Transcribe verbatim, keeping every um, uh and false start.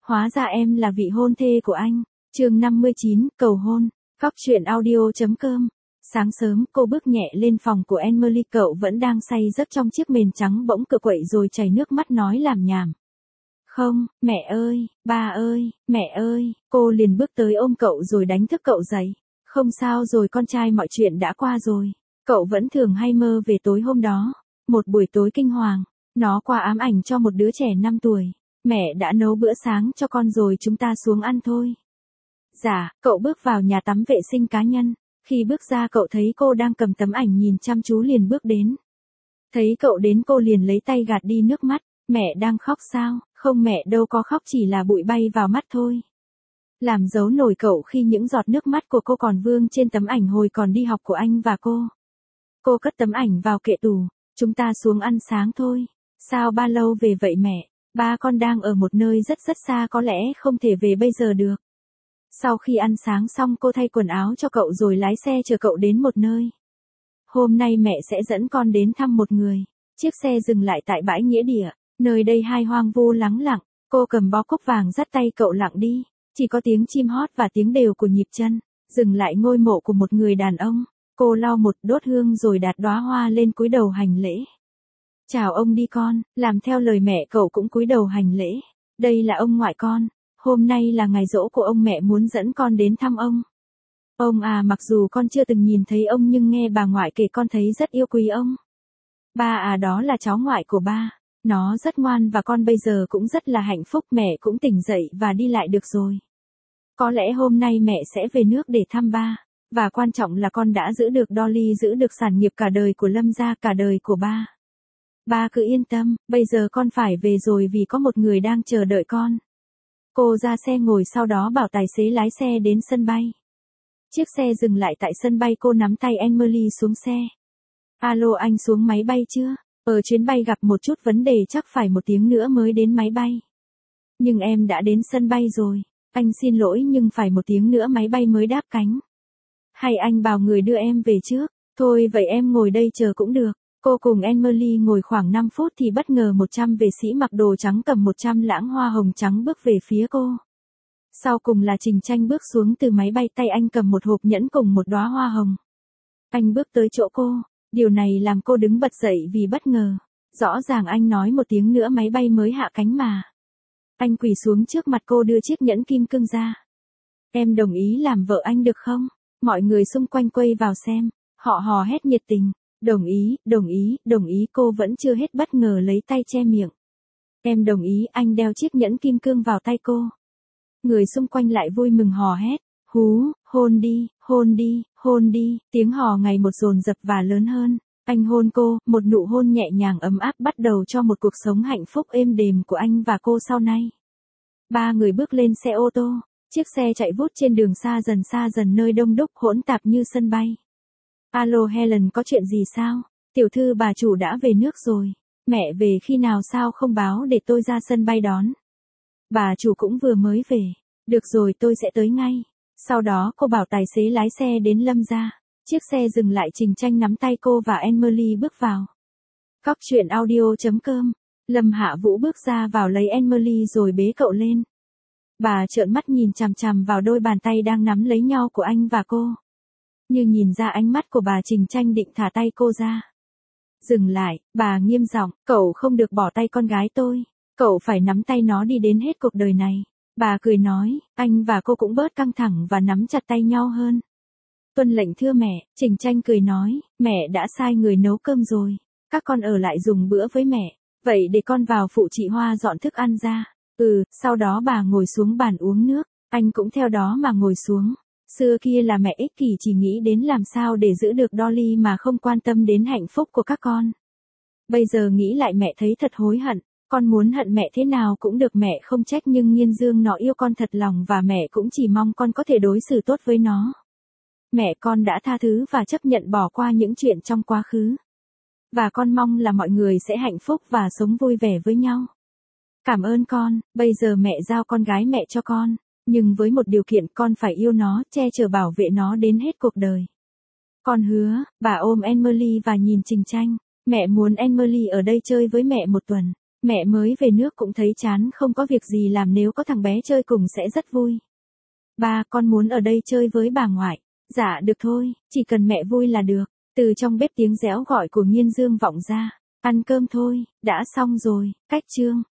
Hóa ra em là vị hôn thê của anh. Chương năm mươi chín, cầu hôn. Cóc truyện audio.com. Sáng sớm, cô bước nhẹ lên phòng của Emily, cậu vẫn đang say giấc trong chiếc mền trắng bỗng cựa quậy rồi chảy nước mắt nói làm nhảm. Không, mẹ ơi, ba ơi, mẹ ơi, cô liền bước tới ôm cậu rồi đánh thức cậu dậy. Không sao rồi con trai, mọi chuyện đã qua rồi. Cậu vẫn thường hay mơ về tối hôm đó. Một buổi tối kinh hoàng, nó qua ám ảnh cho một đứa trẻ năm tuổi. Mẹ đã nấu bữa sáng cho con rồi, chúng ta xuống ăn thôi. Dạ, cậu bước vào nhà tắm vệ sinh cá nhân. Khi bước ra cậu thấy cô đang cầm tấm ảnh nhìn chăm chú liền bước đến. Thấy cậu đến cô liền lấy tay gạt đi nước mắt. Mẹ đang khóc sao? Không, mẹ đâu có khóc, chỉ là bụi bay vào mắt thôi. Làm dấu nổi cậu khi những giọt nước mắt của cô còn vương trên tấm ảnh hồi còn đi học của anh và cô. Cô cất tấm ảnh vào kệ tủ. Chúng ta xuống ăn sáng thôi. Sao ba lâu về vậy mẹ? Ba con đang ở một nơi rất rất xa, có lẽ không thể về bây giờ được. Sau khi ăn sáng xong cô thay quần áo cho cậu rồi lái xe chở cậu đến một nơi. Hôm nay mẹ sẽ dẫn con đến thăm một người. Chiếc xe dừng lại tại bãi nghĩa địa. Nơi đây hai hoang vu lắng lặng. Cô cầm bó cúc vàng dắt tay cậu lặng đi. Chỉ có tiếng chim hót và tiếng đều của nhịp chân. Dừng lại ngôi mộ của một người đàn ông. Cô lau một đốt hương rồi đặt đóa hoa lên cúi đầu hành lễ. Chào ông đi con, làm theo lời mẹ cậu cũng cúi đầu hành lễ. Đây là ông ngoại con. Hôm nay là ngày giỗ của ông, mẹ muốn dẫn con đến thăm ông. Ông à, mặc dù con chưa từng nhìn thấy ông nhưng nghe bà ngoại kể con thấy rất yêu quý ông. Ba à, đó là cháu ngoại của ba. Nó rất ngoan và con bây giờ cũng rất là hạnh phúc, mẹ cũng tỉnh dậy và đi lại được rồi. Có lẽ hôm nay mẹ sẽ về nước để thăm ba. Và quan trọng là con đã giữ được Dolly, giữ được sản nghiệp cả đời của Lâm gia, cả đời của ba. Ba cứ yên tâm, bây giờ con phải về rồi vì có một người đang chờ đợi con. Cô ra xe ngồi, sau đó bảo tài xế lái xe đến sân bay. Chiếc xe dừng lại tại sân bay, cô nắm tay Emily xuống xe. Alo, anh xuống máy bay chưa? Ở chuyến bay gặp một chút vấn đề, chắc phải một tiếng nữa mới đến máy bay. Nhưng em đã đến sân bay rồi. Anh xin lỗi nhưng phải một tiếng nữa máy bay mới đáp cánh. Hay anh bảo người đưa em về trước? Thôi vậy em ngồi đây chờ cũng được. Cô cùng Emily ngồi khoảng năm phút thì bất ngờ một trăm vệ sĩ mặc đồ trắng cầm một trăm lãng hoa hồng trắng bước về phía cô. Sau cùng là Trình Tranh bước xuống từ máy bay, tay anh cầm một hộp nhẫn cùng một đóa hoa hồng. Anh bước tới chỗ cô. Điều này làm cô đứng bật dậy vì bất ngờ. Rõ ràng anh nói một tiếng nữa máy bay mới hạ cánh mà. Anh quỳ xuống trước mặt cô đưa chiếc nhẫn kim cương ra. Em đồng ý làm vợ anh được không? Mọi người xung quanh quay vào xem. Họ hò hét nhiệt tình. Đồng ý, đồng ý, đồng ý. Cô vẫn chưa hết bất ngờ lấy tay che miệng. Em đồng ý. Anh đeo chiếc nhẫn kim cương vào tay cô. Người xung quanh lại vui mừng hò hét. Hú, hôn đi, hôn đi, hôn đi. Tiếng hò ngày một dồn dập và lớn hơn. Anh hôn cô, một nụ hôn nhẹ nhàng ấm áp bắt đầu cho một cuộc sống hạnh phúc êm đềm của anh và cô sau này. Ba người bước lên xe ô tô. Chiếc xe chạy vút trên đường xa dần xa dần, nơi đông đúc hỗn tạp như sân bay. Alo Helen, có chuyện gì sao? Tiểu thư bà chủ đã về nước rồi. Mẹ về khi nào, sao không báo để tôi ra sân bay đón? Bà chủ cũng vừa mới về. Được rồi, tôi sẽ tới ngay. Sau đó cô bảo tài xế lái xe đến Lâm gia. Chiếc xe dừng lại, Trình Tranh nắm tay cô và Emily bước vào. Cóc truyện audio.com. Lâm Hạ Vũ bước ra vào lấy Emily rồi bế cậu lên. Bà trợn mắt nhìn chằm chằm vào đôi bàn tay đang nắm lấy nhau của anh và cô. Như nhìn ra ánh mắt của bà, Trình Tranh định thả tay cô ra. Dừng lại, bà nghiêm giọng, cậu không được bỏ tay con gái tôi. Cậu phải nắm tay nó đi đến hết cuộc đời này. Bà cười nói, anh và cô cũng bớt căng thẳng và nắm chặt tay nhau hơn. Tuân lệnh thưa mẹ. Trình Tranh cười nói, mẹ đã sai người nấu cơm rồi. Các con ở lại dùng bữa với mẹ. Vậy để con vào phụ chị Hoa dọn thức ăn ra. Ừ, sau đó bà ngồi xuống bàn uống nước. Anh cũng theo đó mà ngồi xuống. Xưa kia là mẹ ích kỷ, chỉ nghĩ đến làm sao để giữ được Dolly mà không quan tâm đến hạnh phúc của các con. Bây giờ nghĩ lại mẹ thấy thật hối hận. Con muốn hận mẹ thế nào cũng được, mẹ không trách, nhưng Nghiên Dương nó yêu con thật lòng và mẹ cũng chỉ mong con có thể đối xử tốt với nó. Mẹ con đã tha thứ và chấp nhận bỏ qua những chuyện trong quá khứ. Và con mong là mọi người sẽ hạnh phúc và sống vui vẻ với nhau. Cảm ơn con, bây giờ mẹ giao con gái mẹ cho con. Nhưng với một điều kiện, con phải yêu nó, che chở bảo vệ nó đến hết cuộc đời. Con hứa. Bà ôm Emily và nhìn Trình Tranh. Mẹ muốn Emily ở đây chơi với mẹ một tuần. Mẹ mới về nước cũng thấy chán không có việc gì làm, nếu có thằng bé chơi cùng sẽ rất vui. Ba, con muốn ở đây chơi với bà ngoại. Dạ được thôi, chỉ cần mẹ vui là được. Từ trong bếp tiếng réo gọi của Nghiên Dương vọng ra. Ăn cơm thôi, đã xong rồi, cách chương.